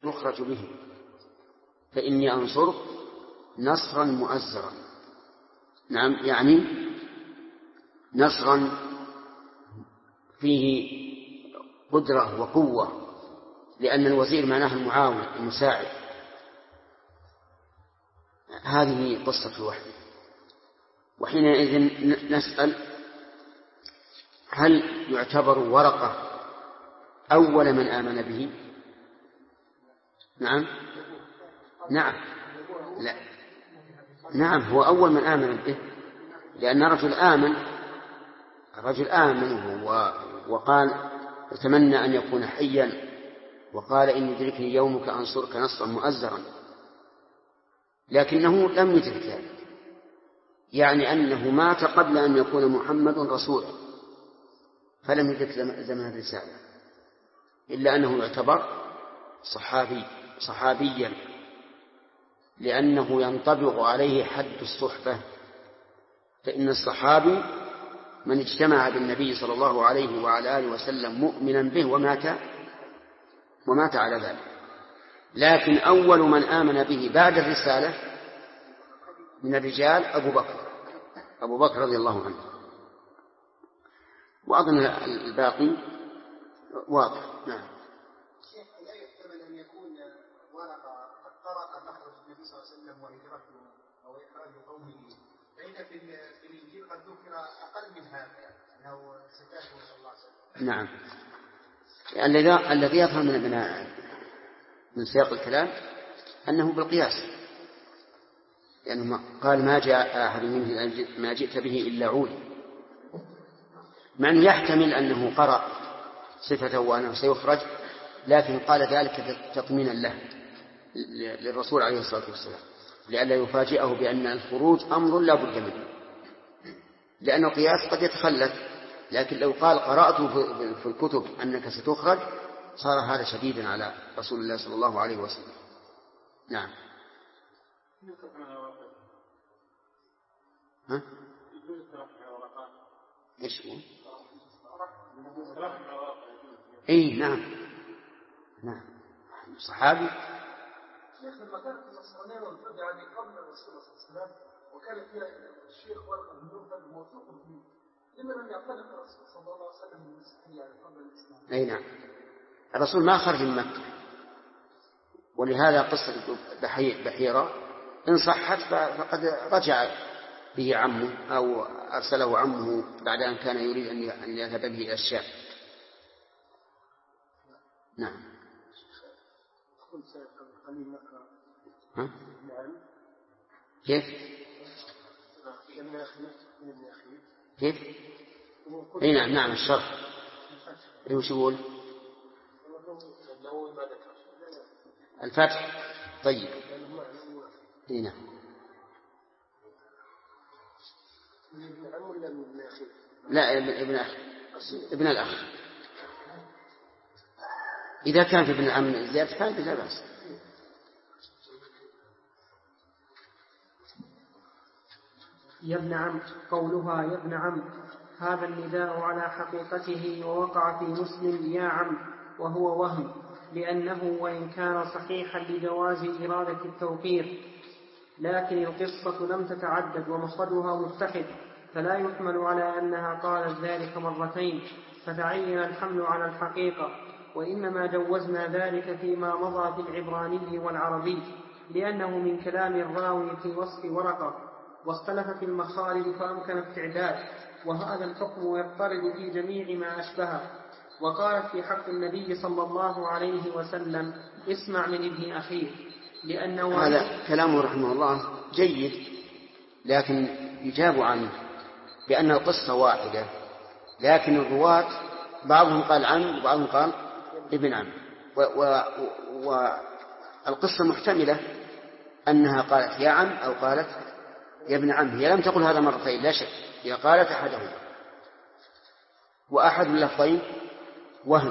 تخرج به، فإني أنصرك نصرا مؤزرا. نعم، يعني نصرا فيه قدرة وقوة، لأن الوزير معناه المعاون المساعد. هذه قصة الوحي. وحينئذ نسأل: هل يعتبر ورقة أول من آمن به؟ نعم. لا، نعم، هو أول من آمن به، لأن الرجل آمن وقال أتمنى أن يكون حيا، وقال إن يدركني يومك أنصرك نصرا مؤزرا، لكنه لم يدرك ذلك، يعني أنه مات قبل أن يكون محمد رسولا، فلم يدرك زمن الرسالة، إلا أنه يعتبر صحابيا، لأنه ينطبق عليه حد الصحبة. فإن الصحابي من اجتمع بالنبي صلى الله عليه وعلى آله وسلم مؤمنا به ومات على ذلك. لكن أول من آمن به بعد الرسالة من الرجال أبو بكر رضي الله عنه. وأظن الباقي واضح. نعم. لا يحتمل أن يكون ورقة قد طرق مخرج النبي صلى الله عليه وسلم وهجرته أو إخراج قومه، فإن في الإنجيل قد ذكر أقل من هذا، أنه ستاته صلى الله عليه وسلم. نعم. الذي يظهر من سياق الكلام أنه بالقياس، لأنه قال ما جاء أحد منه ما جئت به إلا عود، مع أنه يحتمل أنه قرأ صفته وأنه سيخرج، لكن قال ذلك تطمينا له للرسول عليه الصلاة والسلام، لئلا يفاجئه بأن الخروج أمر لا بد منه، لأن القياس قد يتخلف. لكن لو قال قرأت في الكتب أنك ستخرج صار هذا شديدا على رسول الله صلى الله عليه وسلم. نعم. ها؟ إيش هو؟ إيه، نعم صحابي. شيخ لما كانت النصرانية والفرد يعني قبل الرسول صلى الله عليه وسلم، وكانت فيها الشيخ ورقة من يوفد موثوق فيه، لما لم يعتنق الرسول صلى الله عليه وسلم من المسيحية يعني قبل الإسلام؟ أي نعم، الرسول ما خرج من مكة، ولهذا قصة بحيرة إن صحت فقد رجع به عمه أو أرسله عمه بعد أن كان يريد أن يذهب به إلى الشام. نعم. ها؟ كيف؟ اي نعم الشرح. وش يقول؟ الفتح. طيب. اي نعم. لا، ابن الأخ. إذا كان في ابن العم زيادة فهذا لا بأس. يا ابن عم، قولها يا ابن عم هذا النداء على حقيقته، ووقع في مسلم يا عم، وهو وهم، لأنه وإن كان صحيحا لجواز إرادة التوقير، لكن القصة لم تتعدد ومفردها متحد، فلا يحمل على أنها قالت ذلك مرتين فتعين الحمل على الحقيقة، وإنما جوزنا ذلك فيما مضى في العبراني والعربي، لأنه من كلام الراوي في وصف ورقة، واختلفت المخارج فأمكن التعداد، وهذا الحكم يضطرد في جميع ما أشبهه. وقالت في حق النبي صلى الله عليه وسلم اسمع من ابن أخيه، لأنه هذا كلامه رحمه الله جيد، لكن يجاب عنه بأن القصة واحدة، لكن الرواة بعضهم قال عم وبعضهم قال ابن عم، والقصة محتملة أنها قالت يا عم أو قالت يا ابن عم، هي لم تقل هذا مرتين لا شك، هي قالت أحدهما، وأحد اللفظين وهم،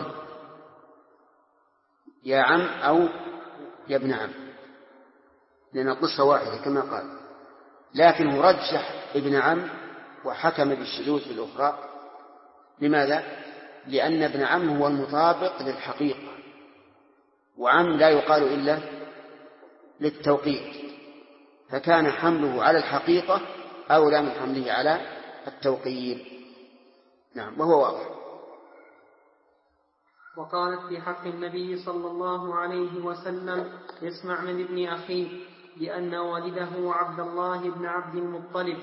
يا عم أو يا ابن عم، لأن القصة واحدة كما قال، لكنه رجح ابن عم وحكم بالشذوذ في الأخرى. لماذا؟ لأن ابن عم هو المطابق للحقيقة، وعم لا يقال إلا للتوقيت، فكان حمله على الحقيقة أولى من حمله على التوقير. نعم، وهو واضح. وقالت في حق النبي صلى الله عليه وسلم: اسمع من ابن أخيك، لأن والده عبد الله بن عبد المطلب،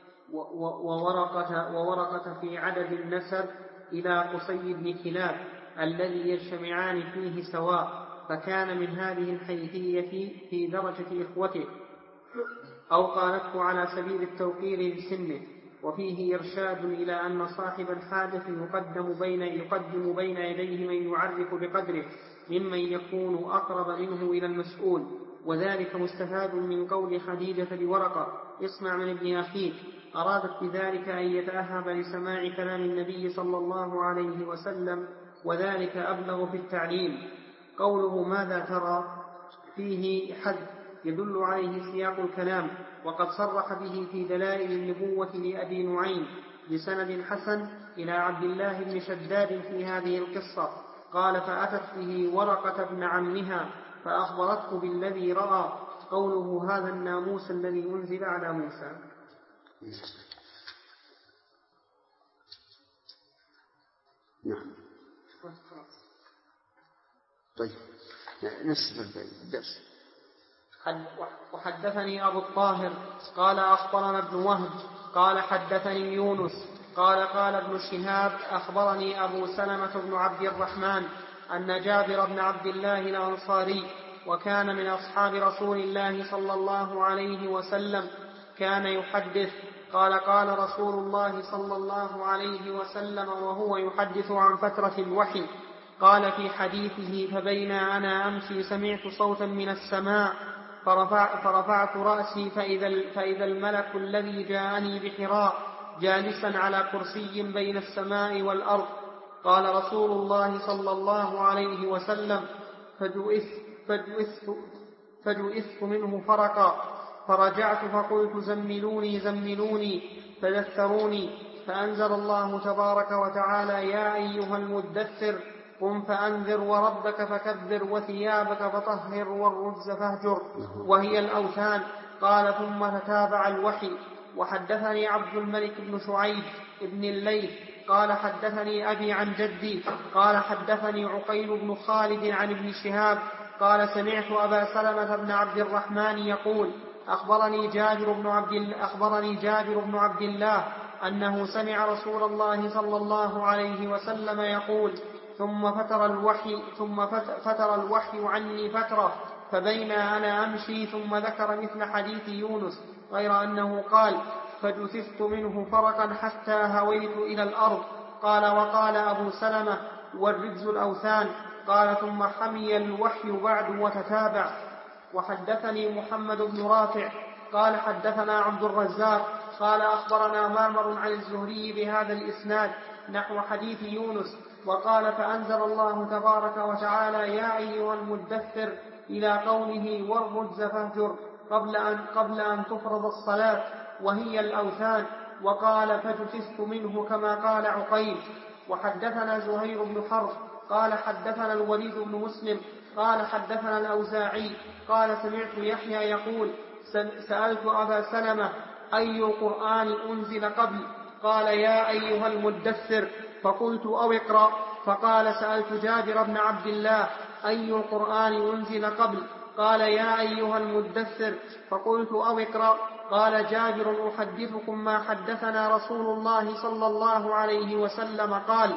وورقة في عدد النسب إلى قصي بن كلاب الذي يجتمعان فيه سواء، فكان من هذه الحيثية في درجة إخوته، أو قالته على سبيل التوقير لسنه. وفيه إرشاد إلى أن صاحب الحادث يقدم بين يديه من يعرف بقدره ممن يكون أقرب منه إلى المسؤول، وذلك مستفاد من قول خديجة لورقة: اسمع من ابن أخيك، أرادت بذلك أن يتأهب لسماع كلام النبي صلى الله عليه وسلم، وذلك أبلغ في التعليم. قوله ماذا ترى فيه حد يدل عليه سياق الكلام، وقد صرح به في دلائل النبوة لأبي نعيم بسند حسن إلى عبد الله بن شداد في هذه القصة. قال: فأتت به ورقة بن عمها فأخبرته بالذي رأى. قوله هذا الناموس الذي أنزل على موسى. نعم. طيب نصف الدرس. وحدثني أبو الطاهر قال أخبرنا ابن وهب قال حدثني يونس قال ابن شهاب أخبرني أبو سلمة بن عبد الرحمن أن جابر بن عبد الله الأنصاري، وكان من أصحاب رسول الله صلى الله عليه وسلم، كان يحدث قال رسول الله صلى الله عليه وسلم وهو يحدث عن فترة الوحي، قال في حديثه: فبين أنا أمشي سمعت صوتا من السماء فرفعت رأسي فإذا الملك الذي جاءني بحراء جالسا على كرسي بين السماء والأرض. قال رسول الله صلى الله عليه وسلم: فجئت منه فرقا، فرجعت فقلت: زملوني فدثروني، فأنزل الله تبارك وتعالى: يا أيها المدثر قم فأنذر وربك فكبر وثيابك فطهر والرجز فاهجر، وهي الأوثان. قال: ثم تتابع الوحي. وحدثني عبد الملك بن شعيب بن الليث قال حدثني أبي عن جدي قال حدثني عقيل بن خالد عن ابن شهاب قال: سمعت أبا سلمة بن عبد الرحمن يقول: أخبرني جابر بن عبد الله أنه سمع رسول الله صلى الله عليه وسلم يقول: ثم فتر الوحي عني فترة، فبين أنا أمشي، ثم ذكر مثل حديث يونس، غير أنه قال: فجثثت منه فرقا حتى هويت إلى الأرض. قال: وقال أبو سلمة: والرجز الأوثان. قال: ثم حمي الوحي بعد وتتابع. وحدثني محمد بن رافع قال حدثنا عبد الرزاق قال أخبرنا معمر عن الزهري بهذا الإسناد نحو حديث يونس. وقال: فأنزل الله تبارك وتعالى: يا أيها المدثر، إلى قوله: والرجز فاهجر، قبل أن تفرض الصلاة، وهي الأوثان. وقال: فجثثت منه، كما قال عقيل. وحدثنا زهير بن حرب قال حدثنا الوليد بن مسلم قال حدثنا الأوزاعي قال: سمعت يحيى يقول: سألت أبا سلمة: أي القرآن أنزل قبل؟ قال: يا أيها المدثر، فقلت: أو اقرأ. فقال: سألت جابر بن عبد الله: أي القرآن أنزل قبل؟ قال: يا أيها المدثر، فقلت: أو اقرأ. قال جابر: أحدثكم ما حدثنا رسول الله صلى الله عليه وسلم قال: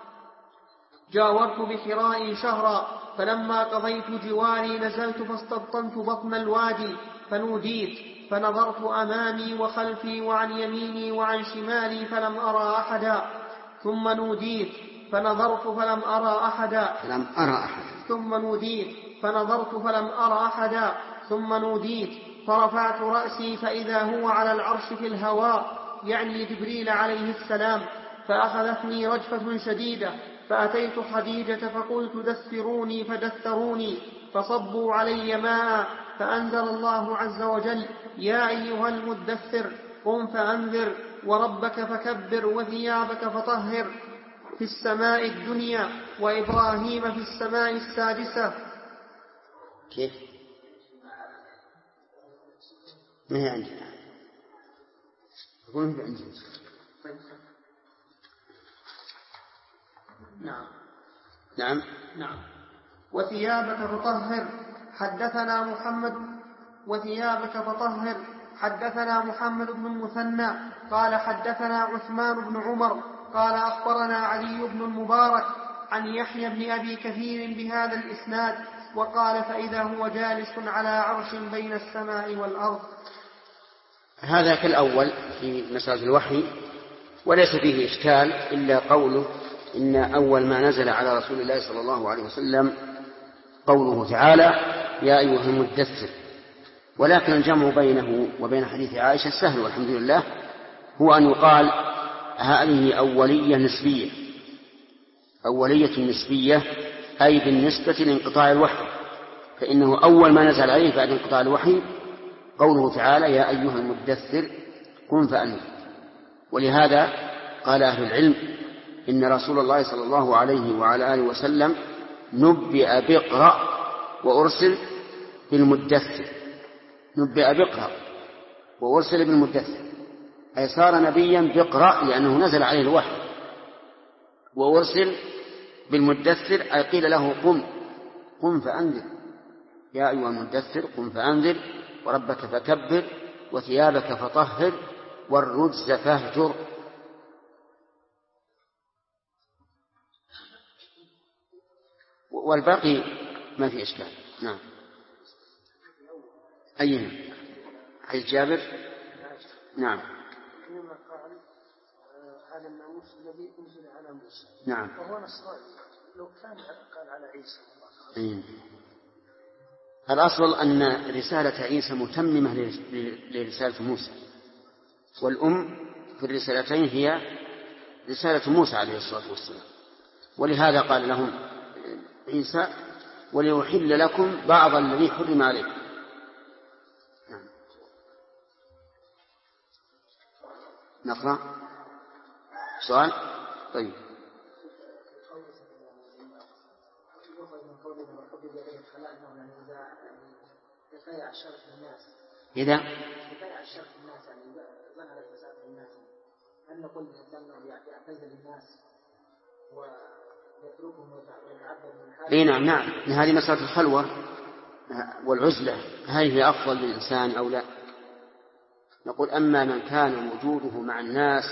جاورت بحراء شهرا، فلما قضيت جواري نزلت فاستبطنت بطن الوادي، فنوديت، فنظرت أمامي وخلفي وعن يميني وعن شمالي فلم أرى أحدا، ثم نوديت فنظرت فلم أرى أحدا، ثم نوديت فنظرت فلم أرى أحدا، ثم نوديت فرفعت رأسي فإذا هو على العرش في الهواء، يعني جبريل عليه السلام، فأخذتني رجفة شديدة، فأتيت خديجة فقلت: دثروني، فدثروني، فصبوا علي ماء، فأنزل الله عز وجل: يا أيها المدثر قم فأنذر وربك فكبر وثيابك فطهر، في السماء الدنيا، وإبراهيم في السماء السادسة، كيف؟ ما هي عندنا، يقول ما هي عندنا. نعم. وثيابك فطهر حدثنا محمد بن المثنى قال حدثنا عثمان بن عمر قال أخبرنا علي بن المبارك عن يحيى بن أبي كثير بهذا الإسناد وقال فإذا هو جالس على عرش بين السماء والأرض. هذا كالأول في مسألة الوحي، وليس فيه إشكال إلا قوله إن أول ما نزل على رسول الله صلى الله عليه وسلم قوله تعالى يا أيها المدثر. ولكن الجمع بينه وبين حديث عائشة سهل والحمد لله، هو أن يقال هذه أولية نسبية أي بالنسبة لانقطاع الوحي، فإنه أول ما نزل عليه بعد انقطاع الوحي قوله تعالى يا أيها المدثر قم فأنذر. ولهذا قال أهل العلم إن رسول الله صلى الله عليه وعلى آله وسلم نبئ بقرأ وأرسل بالمدثر، أي صار نبيا بقرأ لأنه نزل عليه الوحي، وأرسل بالمدثر أي قيل له قم فأنذر، يا أيها المدثر قم فأنذر وربك فكبر وثيابك فطهر والرجز فاهجر. والباقي ما في إشكال. نعم. أيها حديث جابر. نعم. حينما قال هذا الناموس الذي أنزل على موسى. نعم. وهو نصراني، لو كان قال على عيسى. الأصل أن رسالة عيسى متممة لرسالة موسى، والأم في الرسالتين هي رسالة موسى عليه الصلاة والسلام، ولهذا قال لهم عيسى وليحل لكم بعض الذي حرم عليكم. نعم. نقرأ سؤال. طيب. إذا هل نقول يعتزل الناس ويتركهم ويتعبد من حاله؟ نعم. هذه مسألة الخلوة والعزلة، هل هي أفضل للإنسان أو لا؟ نقول أما من كان وجوده مع الناس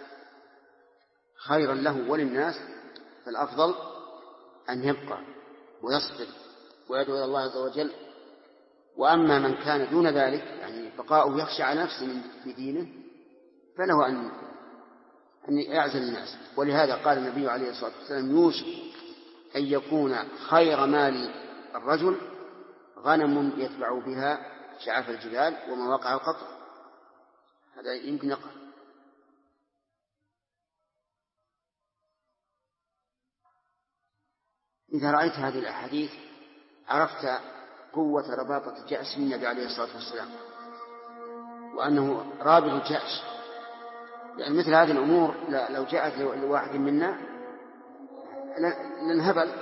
خيرا له وللناس فالأفضل أن يبقى ويصبر ويدعو إلى الله عز وجل. وأما من كان دون ذلك يعني بقاؤه يخشى على نفسه في دينه فله أن يعزل الناس. ولهذا قال النبي عليه الصلاة والسلام يوشك أن يكون خير مال الرجل غنم يتبع بها شعاف الجبال ومواقع القطر. هذا يمكن يقع. إذا رأيت هذه الأحاديث عرفت قوة رباطة جأش من النبي عليه الصلاة والسلام، وأنه رابط جأش، لأن مثل هذه الأمور لو جاءت لواحد منا لنهبل.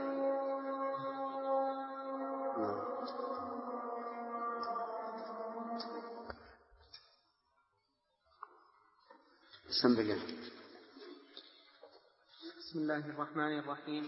بسم الله الرحمن الرحيم.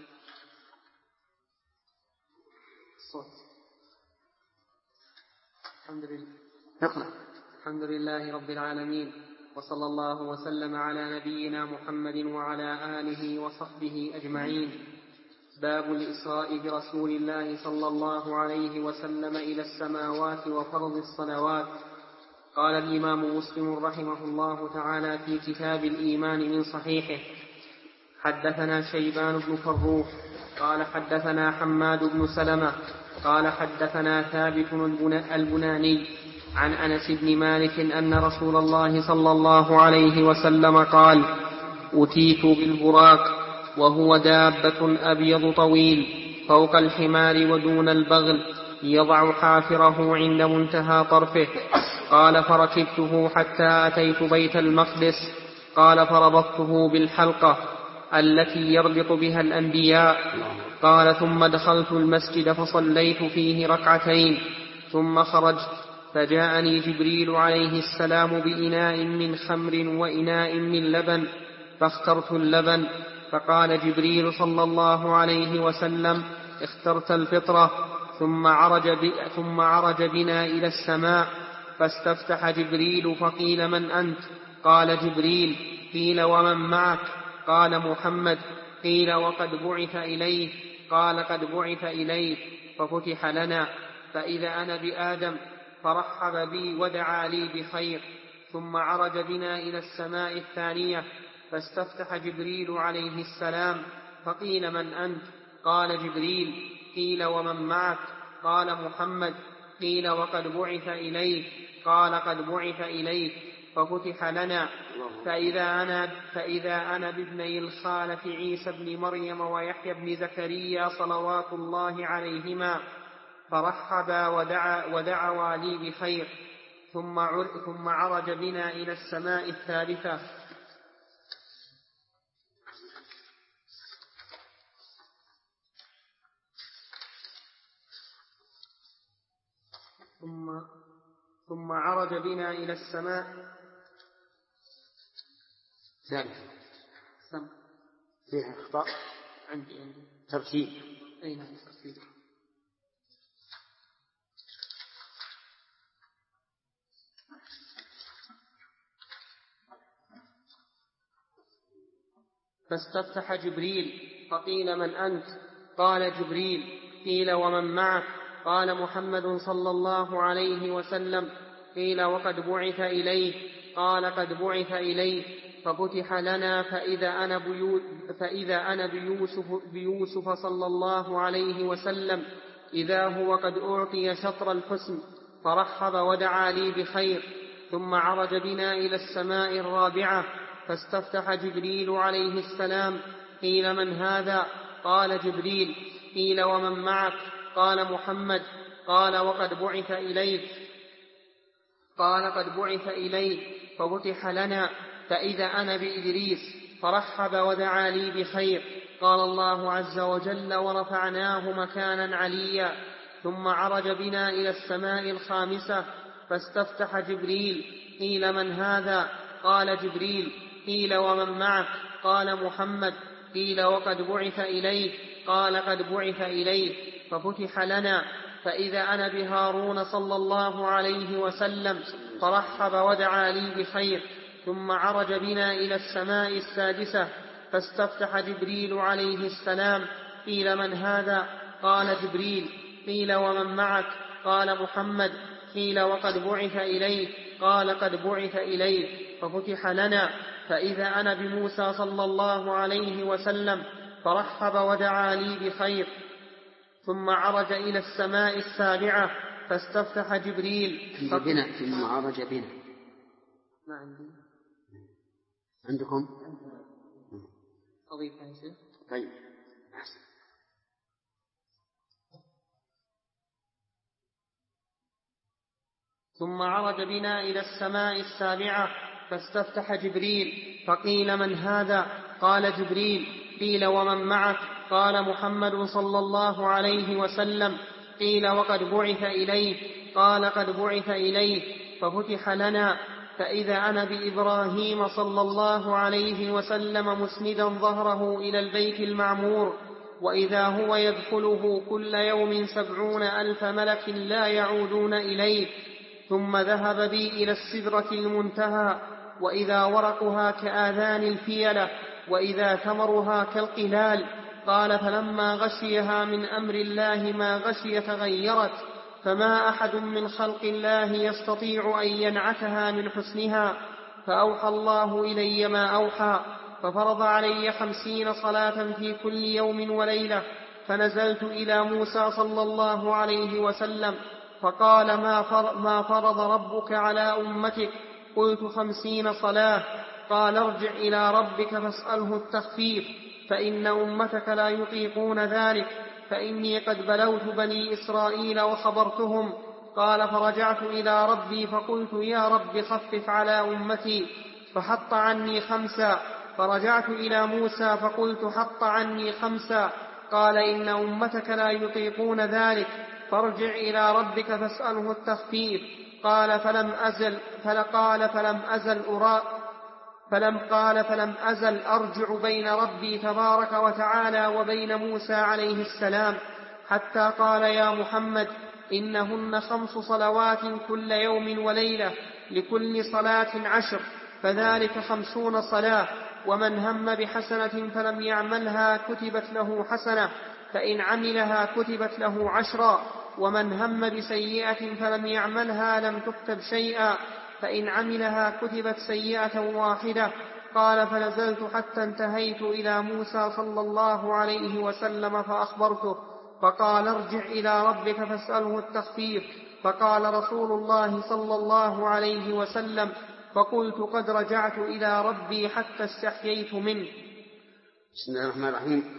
الحمد لله رب العالمين، وصلى الله وسلم على نبينا محمد وعلى آله وصحبه أجمعين. باب الإسراء برسول الله صلى الله عليه وسلم إلى السماوات وفرض الصلوات. قال الإمام مسلم رحمه الله تعالى في كتاب الإيمان من صحيحه: حدثنا شيبان بن فروخ قال حدثنا حماد بن سلمة قال حدثنا ثابت البناني عن أنس بن مالك أن رسول الله صلى الله عليه وسلم قال: أتيت بالبراق وهو دابة أبيض طويل فوق الحمار ودون البغل يضع حافره عند منتهى طرفه. قال: فركبته حتى أتيت بيت المقدس. قال: فربطته بالحلقة. التي يربط بها الأنبياء. قال: ثم دخلت المسجد فصليت فيه ركعتين، ثم خرجت فجاءني جبريل عليه السلام بإناء من خمر وإناء من لبن، فاخترت اللبن، فقال جبريل صلى الله عليه وسلم: اخترت الفطرة. ثم عرج بنا إلى السماء، فاستفتح جبريل فقيل: من أنت؟ قال: جبريل. قيل: ومن معك؟ قال: محمد. قيل: وقد بعث إليه؟ قال: قد بعث إليه. ففتح لنا فإذا أنا بآدم، فرحب بي ودعا لي بخير. ثم عرج بنا إلى السماء الثانية، فاستفتح جبريل عليه السلام، فقيل: من أنت؟ قال: جبريل. قيل: ومن معك؟ قال: محمد. قيل: وقد بعث إليه؟ قال: قد بعث إليه. ففتح لنا فإذا أنا بابني الخالة عيسى بن مريم ويحيى بن زكريا صلوات الله عليهما، فرحبا ودعوا لي بخير. ثم عرج بنا إلى السماء الثالثة، ثم عرج بنا إلى السماء فيها أخطاء عندي ترتيب. أين ترتيب؟ فاستفتح جبريل فقيل: من أنت؟ قال: جبريل. قيل: ومن معك؟ قال: محمد صلى الله عليه وسلم. قيل: وقد بعث إليه؟ قال: قد بعث إليه. ففتح لنا فإذا أنا بيوسف صلى الله عليه وسلم، إذا هو قد أعطي شطر الحسن، فرحب ودعا لي بخير. ثم عرج بنا إلى السماء الرابعة، فاستفتح جبريل عليه السلام. قيل: من هذا؟ قال: جبريل. قيل: ومن معك؟ قال: محمد. قال: وقد بعث إليه؟ قال: قد بعث إليه. ففتح لنا فإذا أنا بإدريس، فرحب ودعا لي بخير. قال الله عز وجل: ورفعناه مكانا عليا. ثم عرج بنا إلى السماء الخامسة، فاستفتح جبريل. قيل: من هذا؟ قال: جبريل. قيل: ومن معك؟ قال: محمد. قيل: وقد بعث إليه؟ قال: قد بعث إليه. ففتح لنا فإذا أنا بهارون صلى الله عليه وسلم، فرحب ودعا لي بخير. ثم عرج بنا إلى السماء السادسة، فاستفتح جبريل عليه السلام. قيل: من هذا؟ قال: جبريل. قيل: ومن معك؟ قال: محمد. قيل: وقد بعث إليه؟ قال: قد بعث إليه. ففتح لنا فإذا أنا بموسى صلى الله عليه وسلم، فرحب ودعا لي بخير. ثم عرج إلى السماء السابعة، فاستفتح جبريل. ثم عرج بنا. ما عندي. عندكم؟ أضيف هذا. طيب. ثم عرج بنا إلى السماء السابعة، فاستفتح جبريل. فقيل: من هذا؟ قال: جبريل. قيل: ومن معك؟ قال: محمد صلى الله عليه وسلم. قيل: وقد بعث إليه؟ قال: قد بعث إليه. ففتح لنا فإذا أنا بإبراهيم صلى الله عليه وسلم مسندا ظهره إلى البيت المعمور، وإذا هو يدخله كل يوم 70,000 ملك لا يعودون إليه. ثم ذهب بي إلى السدرة المنتهى، وإذا ورقها كآذان الفيلة، وإذا ثمرها كالقلال. قال: فلما غشيها من أمر الله ما غشي تغيرت، فما أحد من خلق الله يستطيع أن ينعتها من حسنها. فأوحى الله إلي ما أوحى، ففرض علي 50 صلاة في كل يوم وليلة. فنزلت إلى موسى صلى الله عليه وسلم، فقال: ما فرض ربك على أمتك؟ قلت: 50 صلاة. قال: ارجع إلى ربك فاسأله التخفيف، فإن أمتك لا يطيقون ذلك، فإني قد بلوت بني إسرائيل وخبرتهم. قال: فرجعت إلى ربي فقلت: يا رب خفف على أمتي، فحط عني 5. فرجعت إلى موسى فقلت حط عني 5. قال إن أمتك لا يطيقون ذلك، فارجع إلى ربك فاسأله التخفيف. قال فلم أزل أرجع بين ربي تبارك وتعالى وبين موسى عليه السلام، حتى قال يا محمد إنهن 5 صلوات كل يوم وليلة، لكل صلاة 10، فذلك 50 صلاة. ومن هم بحسنة فلم يعملها كتبت له حسنة، فإن عملها كتبت له 10. ومن هم بسيئة فلم يعملها لم تكتب شيئا، فإن عملها كتبت سيئة واحدة. قال فنزلت حتى انتهيت إلى موسى صلى الله عليه وسلم فأخبرته، فقال ارجع إلى ربك فاسأله التخفيف. فقال رسول الله صلى الله عليه وسلم: فقلت قد رجعت إلى ربي حتى استحييت منه. بسم الله الرحمن الرحيم.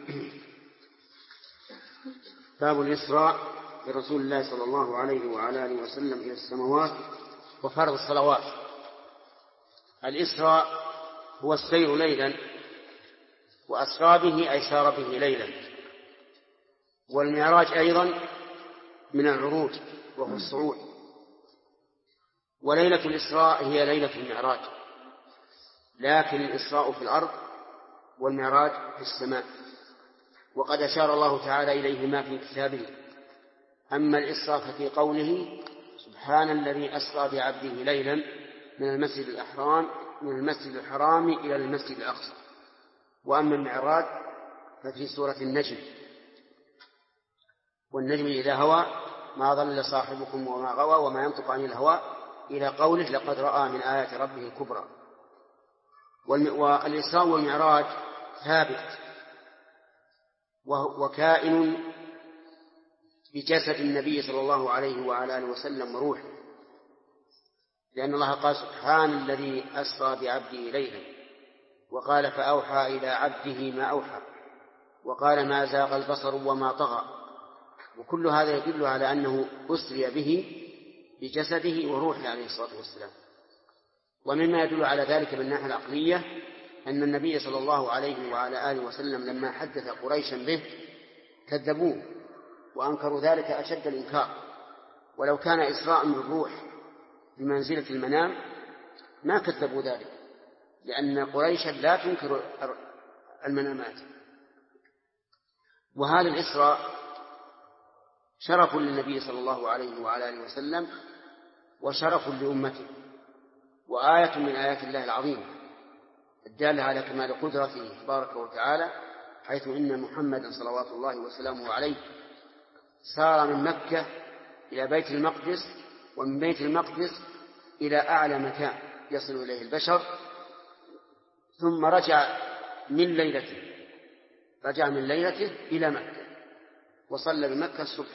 باب الإسراء برسول الله صلى الله عليه وعلى آله وسلم إلى السماوات وفرض الصلوات. الإسراء هو السير ليلا، وأسرى به أي سار به ليلا. والمعراج أيضا من العروج وهو الصعود. وليلة الإسراء هي ليلة المعراج، لكن الإسراء في الأرض والمعراج في السماء، وقد أشار الله تعالى إليهما في كتابه. أما الإسراء ففي قوله: سبحان الذي أسرى بعبده ليلا من المسجد الحرام إلى المسجد الأقصى. وأما المعراج ففي سورة النجم: والنجم إذا هوى ما ضل صاحبكم وما غوى وما ينطق عن الهوى، إلى قوله: لقد رأى من آيات ربه الكبرى. والإسراء والمعراج ثابت وكائن بجسد النبي صلى الله عليه وعلى آله وسلم وروحه، لأن الله قال: سبحان الذي أسرى بعبده ليلا، وقال: فأوحى إلى عبده ما أوحى، وقال: ما زاغ البصر وما طغى. وكل هذا يدل على أنه أسري به بجسده وروحه عليه الصلاة والسلام. ومما يدل على ذلك من الناحية العقلية أن النبي صلى الله عليه وعلى آله وسلم لما حدث قريشا به كذبوه وأنكروا ذلك أشد الإنكار. ولو كان إسراء بالروح بمنزلة المنام ما كذبوا ذلك، لأن قريشا لا تنكر المنامات. وهذا الإسراء شرف للنبي صلى الله عليه وعلى آله وسلم وشرف لأمته، وآية من آيات الله العظيمة الدالة على كمال قدرته تبارك وتعالى، حيث إن محمدا صلوات الله وسلامه عليه سار من مكة إلى بيت المقدس، ومن بيت المقدس إلى أعلى مكان يصل إليه البشر، ثم رجع من ليلته إلى مكة وصلى بمكة الصبح.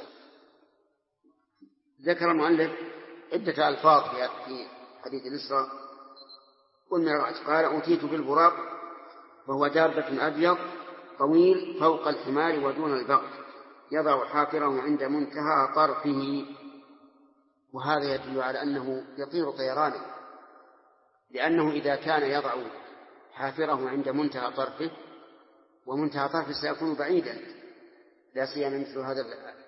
ذكر المؤلف عدة ألفاظ في حديث الإسراء والمعراج. قال: أوتيت بالبراق، وهو دابة أبيض طويل فوق الحمار ودون البغل، يضع حافره عند منتهى طرفه. وهذا يدل على أنه يطير طيرانا، لأنه إذا كان يضع حافره عند منتهى طرفه، ومنتهى طرفه سيكون بعيدا، لا سيما مثل هذا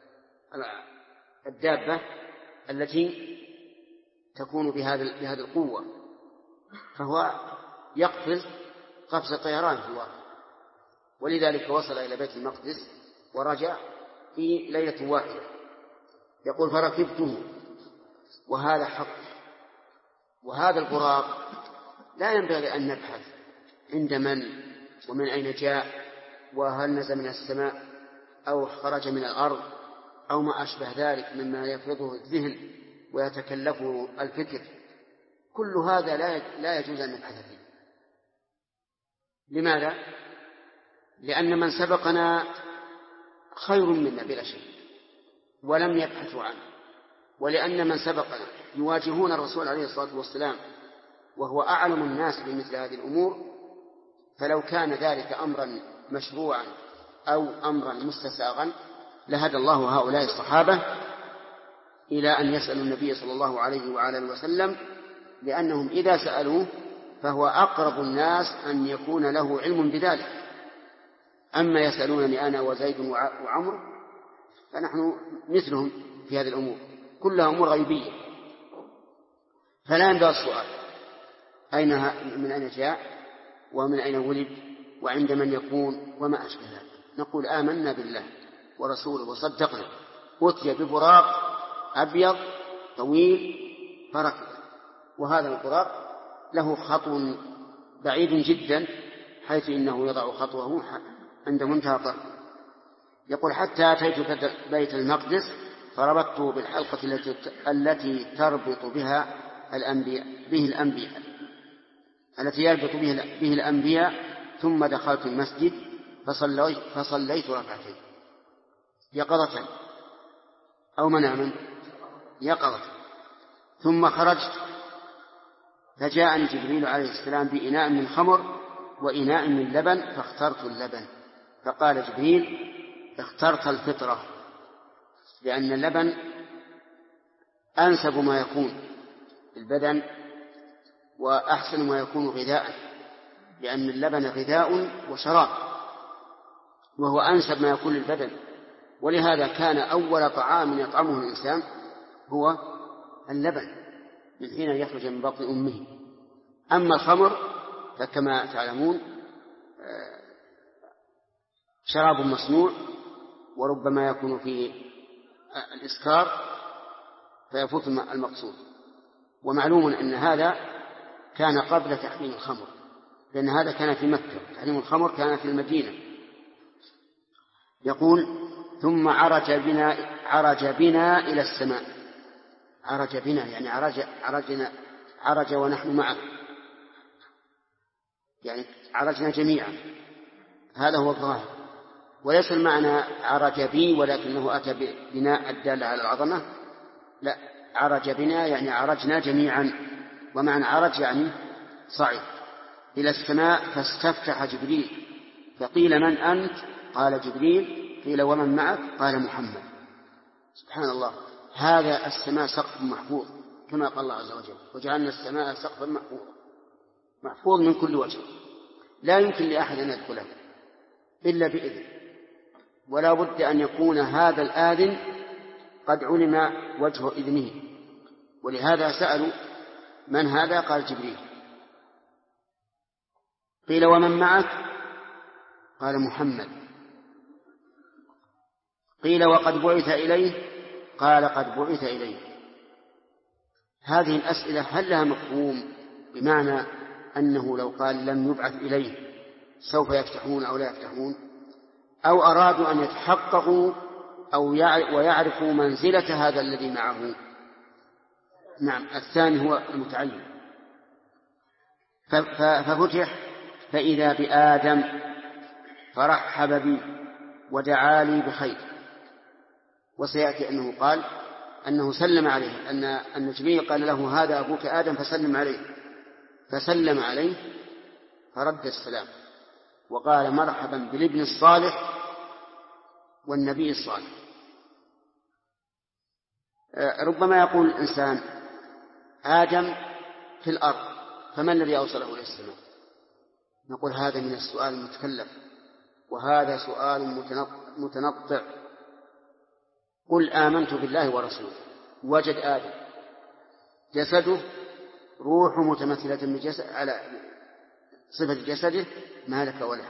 الدابة التي تكون بهذه القوة، فهو يقفز قفز طيران في الواقع. ولذلك وصل إلى بيت المقدس ورجع في ليلة واحدة. يقول: فركبته، وهذا حق. وهذا البراق لا ينبغي أن نبحث عند من ومن أين جاء، وهل نزل من السماء أو خرج من الأرض أو ما أشبه ذلك مما يفرضه الذهن ويتكلفه الفكر. كل هذا لا يجوز أن نبحث فيه. لماذا؟ لأن من سبقنا خير منا بلا شك ولم يبحثوا عنه، ولأن من سبقنا يواجهون الرسول عليه الصلاة والسلام وهو أعلم الناس بمثل هذه الأمور. فلو كان ذلك أمرا مشروعا أو أمرا مستساغا لهدى الله هؤلاء الصحابة إلى أن يسألوا النبي صلى الله عليه وعلى آله وسلم، لأنهم إذا سألوه فهو أقرب الناس أن يكون له علم بذلك. أما يسألونني أنا وزيد وعمر فنحن مثلهم في هذه الأمور، كلها أمور غيبية، فلا ينبغي السؤال من أين جاء ومن أين ولد وعند من يكون وما أشبه ذلك. نقول آمنا بالله ورسوله وصدقنا. أتي ببراق أبيض طويل فركب، وهذا البراق له خطو بعيد جدا حيث إنه يضع خطوه عند منتهى طرف. يقول حتى أتيت بيت المقدس فربطته بالحلقة التي تربط بها الأنبياء التي يربط به الأنبياء، ثم دخلت المسجد فصليت ركعتين يقظة أو مناما يقظة، ثم خرجت فجاءني جبريل عليه السلام بإناء من خمر وإناء من لبن فاخترت اللبن، فقال جبريل اخترت الفطرة، لأن اللبن أنسب ما يكون البدن وأحسن ما يكون غذاء، لأن اللبن غذاء وشراب وهو أنسب ما يكون للبدن، ولهذا كان أول طعام يطعمه الإنسان هو اللبن من حين يخرج من بطن أمه. أما الخمر فكما تعلمون شراب مصنوع وربما يكون فيه الإسكار فيفوت المقصود. ومعلوم أن هذا كان قبل تحريم الخمر، لأن هذا كان في مكة، تحريم الخمر كان في المدينة. يقول ثم عرج بنا إلى السماء. عرج بنا يعني عرج ونحن معه، يعني عرجنا جميعا، هذا هو الظاهر، وليس المعنى عرج بي ولكنه أتى بناء الدالة على العظمة، لا، عرج بنا يعني عرجنا جميعا، ومعنى عرج يعني صعد إلى السماء فاستفتح جبريل فقيل من أنت؟ قال جبريل. قيل ومن معك؟ قال محمد. سبحان الله، هذا السماء سقف محفوظ كما قال الله عز وجل وجعلنا السماء سقفا محفوظ من كل وجه، لا يمكن لأحد أن يدخله إلا بإذن، ولا بد أن يكون هذا الآذن قد علم وجه إذنه، ولهذا سألوا من هذا؟ قال جبريل. قيل ومن معك؟ قال محمد. قيل وقد بعث إليه؟ قال قد بعث إليه. هذه الأسئلة هل لها مفهوم بمعنى أنه لو قال لم يبعث إليه سوف يفتحون أو لا يفتحون، أو أرادوا أن يتحققوا أو ويعرفوا منزلة هذا الذي معه؟ نعم، الثاني هو المتعين. ففتح فإذا بآدم فرحب بي ودعا لي بخير. وسيأتي أنه قال أنه سلم عليه، أن جبريل قال له هذا أبوك آدم فسلم عليه، فسلم عليه فرد السلام وقال مرحبا بالابن الصالح والنبي الصالح. ربما يقول الإنسان آدم في الأرض فما الذي أوصله إلى السماء؟ نقول هذا من السؤال المتكلف، وهذا سؤال متنطع. قل آمنت بالله ورسوله، وجد آدم جسده روح متمثلة بجسد على صفة جسده ما لك وله،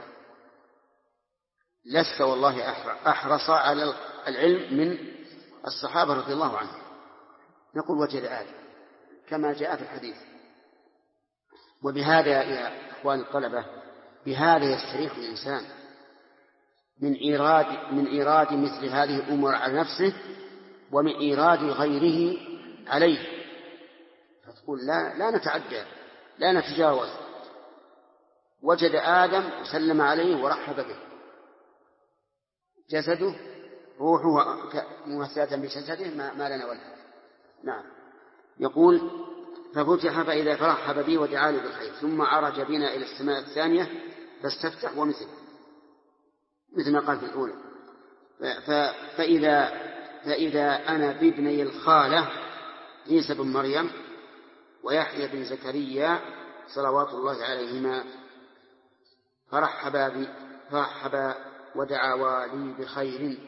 لست والله أحرص على العلم من الصحابة رضي الله عنهم. نقول وجد آدم كما جاء في الحديث. وبهذا يا أخوان الطلبة بهذا يستريح الإنسان من إيراد مثل هذه الأمور على نفسه ومن إيراد غيره عليه، فتقول لا نتعدى لا نتجاوز. وجد آدم وسلم عليه ورحب به، جسده روحه ممثلة بجسده ما لنا ولا. نعم. يقول ففتح فإذا فرحب بي ودعا لي بالخير، ثم عرج بنا إلى السماء الثانية فاستفتح مثل ما قال في الأولى. فإذا أنا بابني الخالة عيسى بن مريم ويحيى بن زكريا صلوات الله عليهما فرحب ودعوا لي بخير.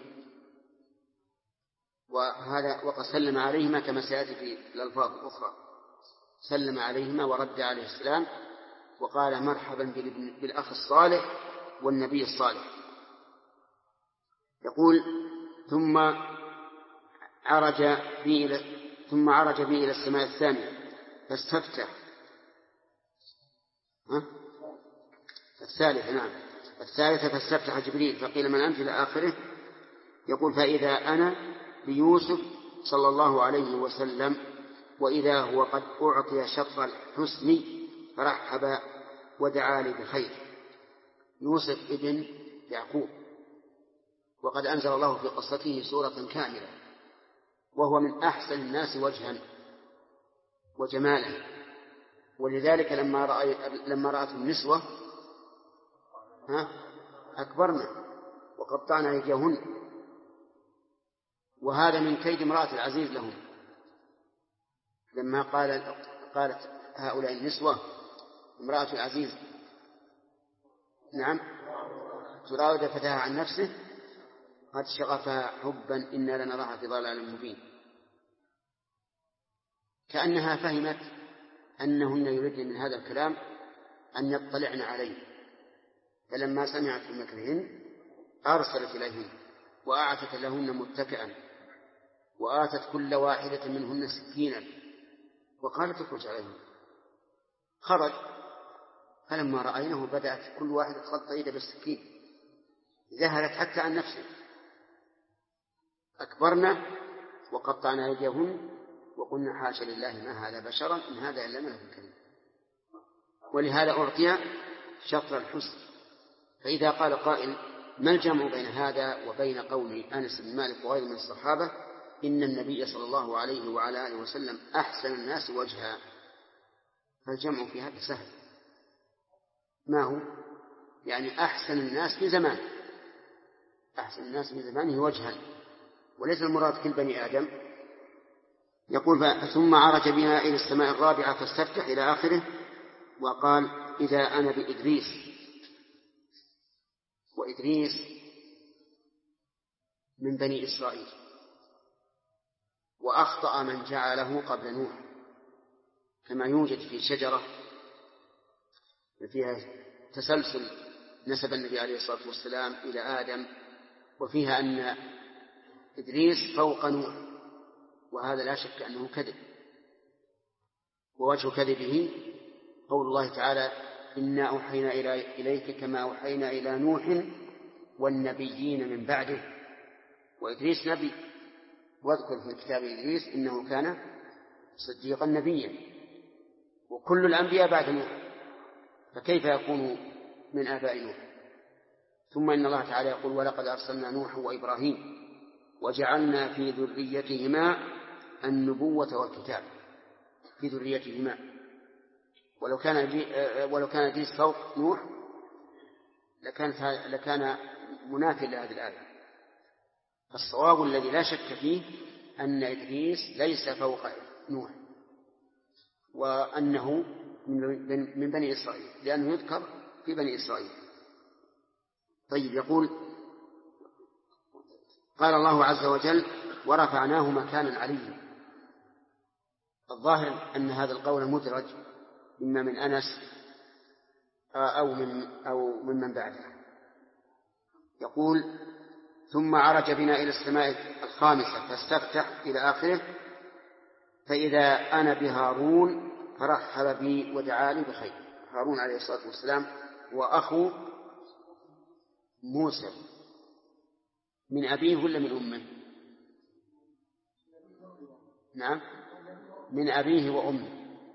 وهذا وقد سلم عليهما كما سيأتي في الألفاظ الأخرى، سلم عليهما ورد عليه السلام وقال مرحبا بالأخ الصالح والنبي الصالح. يقول ثم عرج بي إلى السماء الثانية فاستفتح الثالثة فاستفتح جبريل فقيل من أنت إلى آخره. يقول فإذا أنا بيوسف صلى الله عليه وسلم وإذا هو قد أعطي شطر الحسن فرحب ودعا لي بخير. يوسف ابن يعقوب، وقد أنزل الله في قصته سورة كاملة، وهو من أحسن الناس وجها وجمالا، ولذلك لما رأته النسوة أكبرنا وقطعنا أيديهن، وهذا من كيد امرأة العزيز لهم لما قالت هؤلاء النسوة امرأة العزيز نعم تراود فتاها عن نفسه قد شغفها حبا إنا لنراها في ضلال مبين، كأنها فهمت أنهن يريدن من هذا الكلام أن يطلعن عليه، فلما سمعت بمكرهن أرسلت إليهن وأعتت لهن متكئا وآتت كل واحدة منهن سكينا وقالت اخرج عليهم. خرج، فلما رأينه بدأت كل واحدة تخط يده بالسكين، ذهلت حتى عن نفسه. أكبرنا وقطعنا أيديهن وقلنا حاشا لله ما هذا بشرا إن هذا إلا ملك كريم. ولهذا أعطي شطر الحسن. فإذا قال قائل ما الجمع بين هذا وبين قول أنس بن مالك وغيره من الصحابة إن النبي صلى الله عليه وعلى آله وسلم أحسن الناس وجها؟ فالجمع في هذا سهل. ما هو؟ يعني أحسن الناس في زمان، أحسن الناس في زمانه وجها، وليس المراد كل بني آدم. يقول ثم عرج بنا إلى السماء الرابعة فاستفتح إلى آخره، وقال إذا أنا بإدريس. وإدريس من بني إسرائيل، وأخطأ من جعله قبل نوح، كما يوجد في شجرة فيها تسلسل نسب النبي عليه الصلاة والسلام إلى آدم، وفيها أن إدريس فوق نوح، وهذا لا شك أنه كذب. ووجه كذبه قول الله تعالى إنا أوحينا إليك كما أوحينا إلى نوح والنبيين من بعده. وإدريس نبي، واذكر في الكتاب إدريس إنه كان صديقا نبيا، وكل الأنبياء بعد نوح، فكيف يكون من آباء نوح؟ ثم إن الله تعالى يقول ولقد أرسلنا نوحا وإبراهيم وجعلنا في ذريتهما النبوة والكتاب. في ذريتهما، ولو كان إدريس فوق نوح لكان منافي لهذه الآية. الصواب الذي لا شك فيه أن إدريس ليس فوق نوح، وأنه من بني إسرائيل، لأنه يذكر في بني إسرائيل. طيب، يقول قال الله عز وجل ورفعناه مكانا عليا. الظاهر أن هذا القول مدرج إما من أنس أو ممن بعده. يقول ثم عرج بنا إلى السماء الخامسة فاستفتح إلى آخره فإذا أنا بهارون فرحب بي ودعاني بخير. هارون عليه الصلاة والسلام وأخو موسى، من أبيه ولا من أمه؟ نعم، من أبيه وأمه،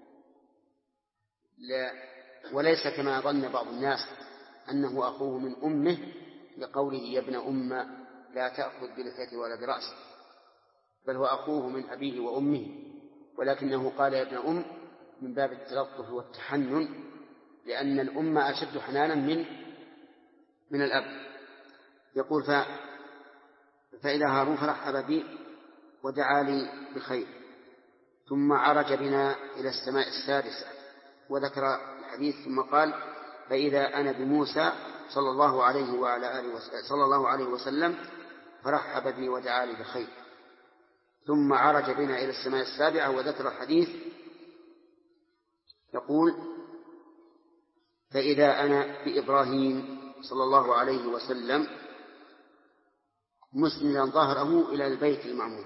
وليس كما ظن بعض الناس أنه أخوه من أمه لقوله يا ابن أم لا تأخذ بلحيته ولا برأسه، بل هو أخوه من أبيه وأمه، ولكنه قال يا ابن أم من باب التلطف والتحنن، لأن الأم أشد حنانا من الأب. يقول فإذا هارون فرحب بي ودعا لي بخير. ثم عرج بنا إلى السماء السادسة وذكر الحديث ثم قال فإذا أنا بموسى صلى الله عليه وسلم فرحب بي ودعا لي بخير. ثم عرج بنا إلى السماء السابعة وذكر الحديث يقول فإذا أنا بإبراهيم صلى الله عليه وسلم مسندا ظهره إلى البيت المعمور،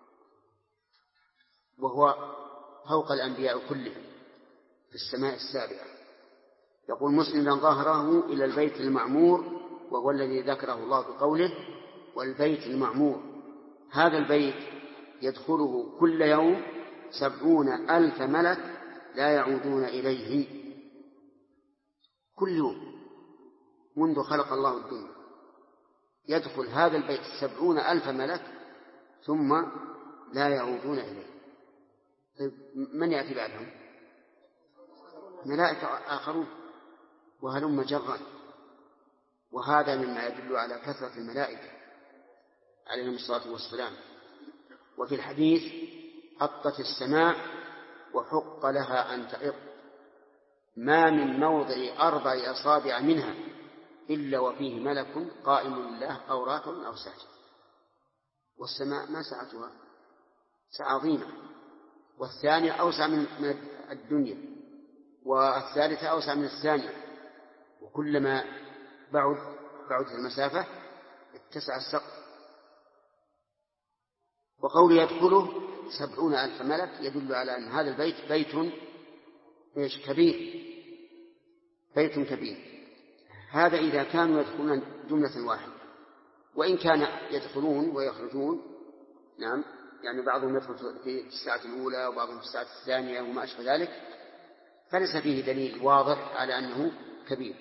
وهو فوق الأنبياء كلهم في السماء السابعة. يقول مسندا ظهره إلى البيت المعمور، وهو الذي ذكره الله بقوله والبيت المعمور. هذا البيت يدخله كل يوم 70,000 ملك لا يعودون إليه كل يوم منذ خلق الله الدنيا. يدخل هذا البيت 70,000 ملك ثم لا يعودون إليه. طيب من يأتي بعدهم؟ ملائكة آخرون وهلم جرا. وهذا مما يدل على كثرة الملائكة عليهم الصلاة والسلام. وفي الحديث أطت السماء وحق لها أن تئط، ما من موضع 4 أصابع منها إلا وفيه ملك قائم لله أو راكع أو ساجد. والسماء ما سعتها سعة عظيمة، والثانية أوسع من الدنيا، والثالثة أوسع من الثانية، وكلما بعدت المسافة اتسع السقف. وقول يدخله 70,000 ملك يدل على أن هذا البيت كبير، بيت كبير. هذا إذا كانوا يدخلون جملة واحدة، وإن كان يدخلون ويخرجون، نعم، يعني بعضهم يدخل في الساعة الأولى وبعضهم في الساعة الثانية وما أشبه ذلك، فليس فيه دليل واضح على أنه كبير.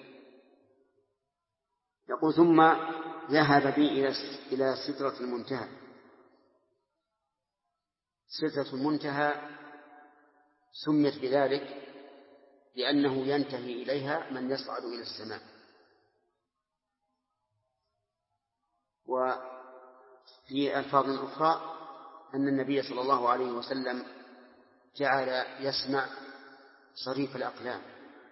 يقول ثم ذهب بي إلى سدرة المنتهى. سدرة المنتهى سميت بذلك لأنه ينتهي إليها من يصعد إلى السماء. وفي ألفاظ أخرى أن النبي صلى الله عليه وسلم جعل يسمع صريف الأقلام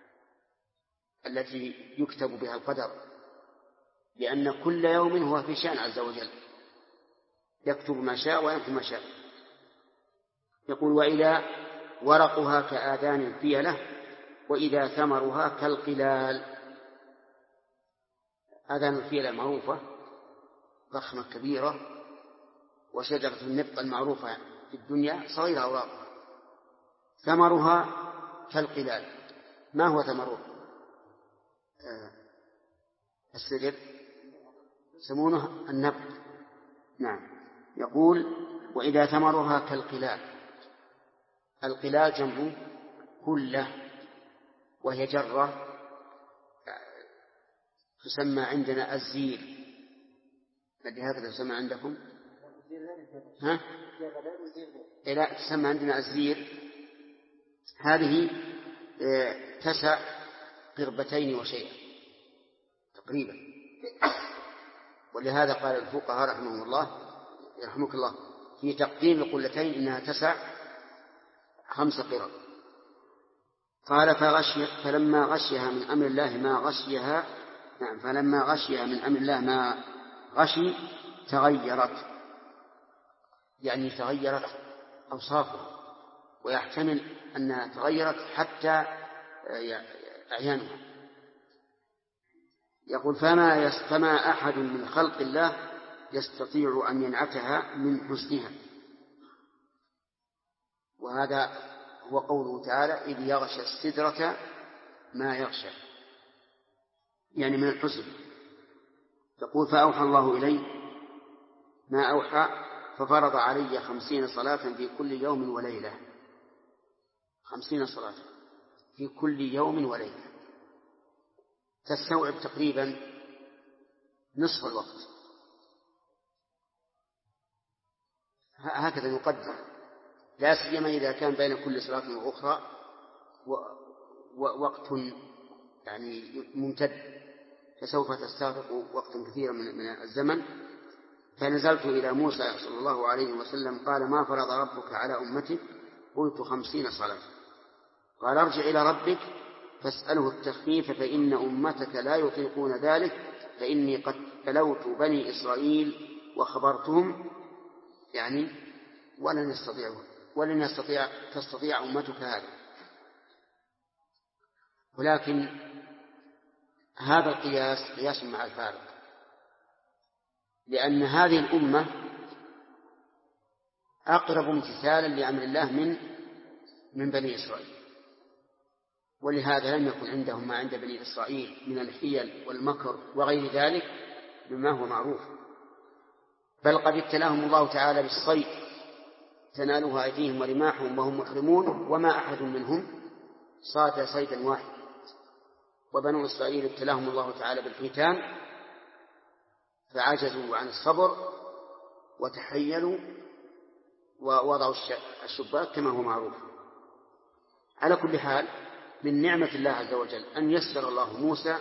التي يكتب بها القدر، لأن كل يوم هو في شأن عز وجل، يكتب ما شاء ويكتب ما شاء. يقول وإذا ورقها كآذان الفيلة وإذا ثمرها كالقلال. آذان الفيلة معروفة ضخمة كبيرة، وشجرة النبط المعروفة في الدنيا صغيرة أوراقها. ثمرها كالقلال. ما هو ثمره؟ السدر يسمونه النبط. نعم. يقول وإذا ثمرها كالقلال. القلال جمع كله، وهي جرة تسمى عندنا الزير. هكذا تسمى عندكم؟ ها؟ لا، تسمى عندنا الزير. هذه تسع قربتين وشيئا تقريبا. ولهذا قال الفقهاء رحمك الله في تقديم القلتين إنها تسع 5 قرب. قال فلما غشيها من أمر الله ما غشيها. نعم، فلما غشيها من أمر الله ما غشي تغيرت، يعني تغيرت أوصافها، ويحتمل أنها تغيرت حتى أعيانها. يقول فما أحد من خلق الله يستطيع أن ينعتها من حسنها. وهذا هو قوله تعالى إذ يغشى السدرة ما يغشى، يعني من الحسن. يقول فأوحى الله إلي ما أوحى ففرض علي 50 صلاة في كل يوم وليلة. 50 صلاة في كل يوم وليلة تستوعب تقريبا نصف الوقت. هكذا يقدر، لا سيما إذا كان بين كل صلاة وأخرى وقت يعني ممتد، فسوف تستغرق وقت كثير من الزمن. فنزلت إلى موسى صلى الله عليه وسلم قال ما فرض ربك على أمتك؟ قلت 50 صلاة. قال ارجع إلى ربك فاسأله التخفيف فإن أمتك لا يطيقون ذلك فإني قد تلوت بني إسرائيل وخبرتهم يعني ولن تستطيع أمتك هذا. ولكن هذا القياس قياس مع الفارق، لأن هذه الأمة أقرب امتثالا لأمر الله من بني إسرائيل، ولهذا لم يكن عندهم ما عند بني إسرائيل من الحيل والمكر وغير ذلك مما هو معروف، بل قد ابتلاهم الله تعالى بالصيد تنالها أيديهم ورماحهم وهم محرمون وما أحد منهم صاد صيدا واحد. وبنو إسرائيل ابتلاهم الله تعالى بالحيتان فعجزوا عن الصبر وتحيلوا ووضعوا الشباك كما هو معروف. على كل حال من نعمة الله عز وجل أن يسر الله موسى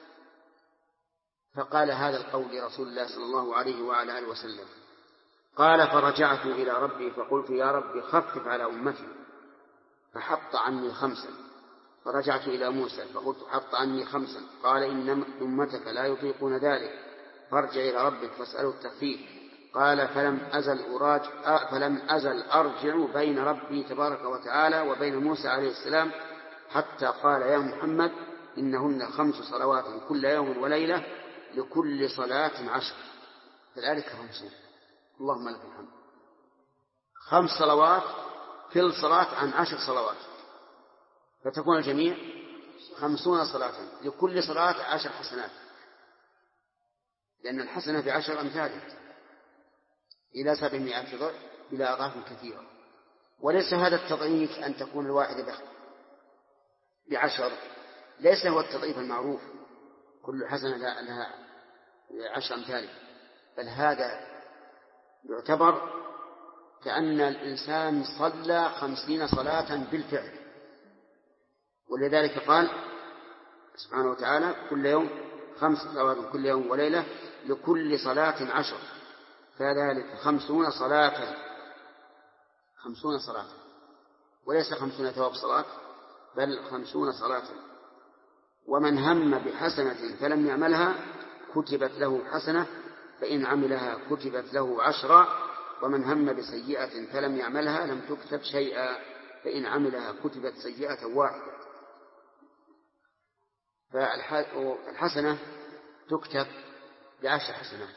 فقال هذا القول لرسول الله صلى الله عليه وعلى آله وسلم، قال فرجعت إلى ربي فقلت يا رب خفف على أمتي فحط عني 5. فرجعت إلى موسى فقلت حط عني 5. قال إن أمتك لا يطيقون ذلك فارجع إلى ربك فاسأله التخفيف. قال فلم أزل أرجع بين ربي تبارك وتعالى وبين موسى عليه السلام حتى قال يا محمد إنهن 5 صلوات كل يوم وليلة لكل صلاة 10. فذلك 50. اللهم لك الحمد. 5 صلوات كل صلاة عن 10 صلوات، فتكون الجميع 50 صلاة لكل صلاة 10 حسنات، لأن الحسنة ب10 أمثالها إلى 700 ضعف إلى أضعاف كثيرة. وليس هذا التضعيف أن تكون الواحدة ب10، ليس هو التضعيف المعروف كل حسنة لها 10 أمثالها، بل هذا يعتبر كأن الإنسان صلى 50 صلاة بالفعل. ولذلك قال سبحانه وتعالى كل يوم 5 صلوات كل يوم وليلة لكل صلاة 10، فذلك 50 صلاة. 50 صلاة وليس 50 ثواب صلاة بل 50 صلاة. ومن هم بحسنة فلم يعملها كتبت له حسنة فإن عملها كتبت له 10. ومن هم بسيئة فلم يعملها لم تكتب شيئا فإن عملها كتبت سيئة واحدة. فالحسنة تكتب ب10 حسنات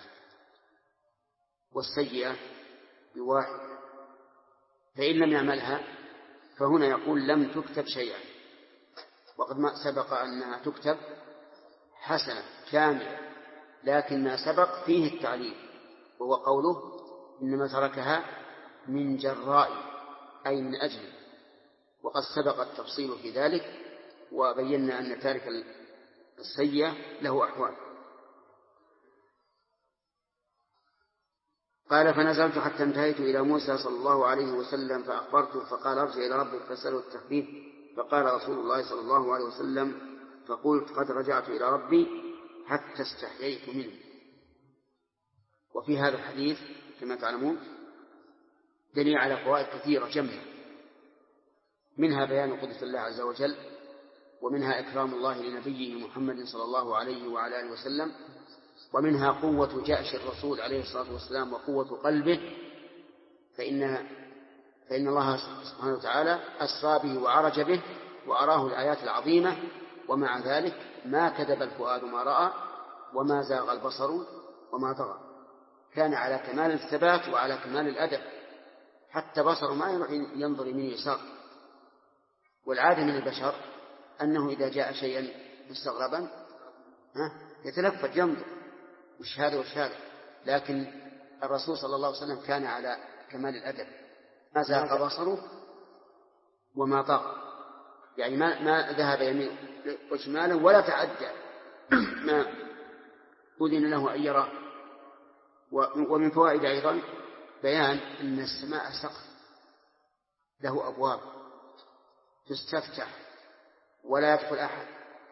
والسيئة ب1، فإن لم يعملها فهنا يقول لم تكتب شيئا، وقد ما سبق أنها تكتب حسنة كاملة، لكن ما سبق فيه التعليل وهو قوله إنما تركها من جراء أي من أجل، وقد سبق التفصيل في ذلك وبينا أن تارك السيئة له أحوال. قال فنزلت حتى انتهيت إلى موسى صلى الله عليه وسلم فأخبرته فقال ارجع إلى ربك فاسأله التخفيف. فقال رسول الله صلى الله عليه وسلم فقلت قد رجعت إلى ربي حتى استحييت منه. وفي هذا الحديث كما تعلمون دليل على فوائد كثيرة جمة، منها بيان قدرة الله عز وجل، ومنها إكرام الله لنبيه محمد صلى الله عليه وعلى آله وسلم، ومنها قوة جأش الرسول عليه الصلاة والسلام وقوة قلبه، فإن الله سبحانه وتعالى أسرى به وعرج به وأراه الآيات العظيمة، ومع ذلك ما كذب الفؤاد ما رأى وما زاغ البصر وما طغى. كان على كمال الثبات وعلى كمال الأدب، حتى بصر ما يروح ينظر يمين يسار. والعادة من البشر أنه إذا جاء شيئا مستغربا يتلفت ينظر وش هذا، لكن الرسول صلى الله عليه وسلم كان على كمال الأدب، ما زاغ بصره وما طغى، يعني ما ذهب يمين وشمالا ولا تعدى ما أذن له أن يراه. ومن فوائد أيضا بيان أن السماء سقف له أبواب تستفتح ولا يدخل أحد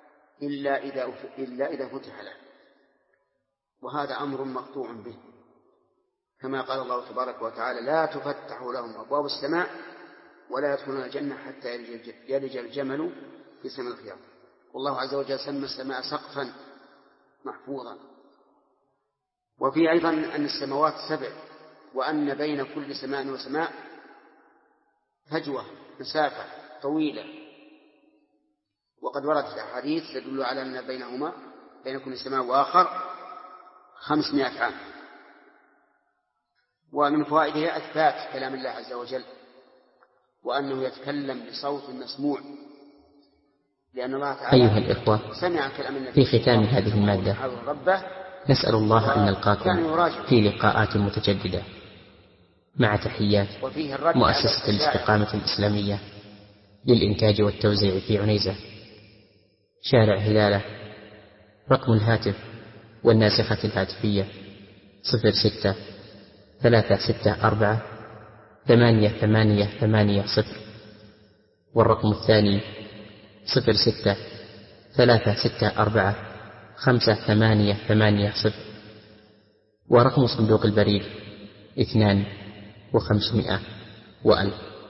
إلا إذا فتح له، وهذا أمر مقطوع به، كما قال الله تبارك وتعالى لا تفتح لهم أبواب السماء ولا يدخلون الجنة حتى يلج الجمل في سم الخياط. والله عز وجل سمى السماء سقفا محفوظا. وفي أيضا أن السماوات 7 وأن بين كل سماء وسماء فجوة مسافة طويلة، وقد وردت أحاديث تدل على أن بينهما بين كل سماء وآخر 500 عام. ومن فوائدها إثبات كلام الله عز وجل وأنه يتكلم بصوت مسموع، لأن الله تعالى أيها الإخوة، سمع كلام النبي في ختام هذه المادة نسأل الله أن نلقاكم في لقاءات متجددة، مع تحيات مؤسسة الاستقامة الإسلامية للإنتاج والتوزيع في عنيزة، شارع هلالة. رقم الهاتف والناسخة الهاتفية 06-364-8880، والرقم الثاني 06-364-5880، ورقم صندوق البريد 2500 و1000.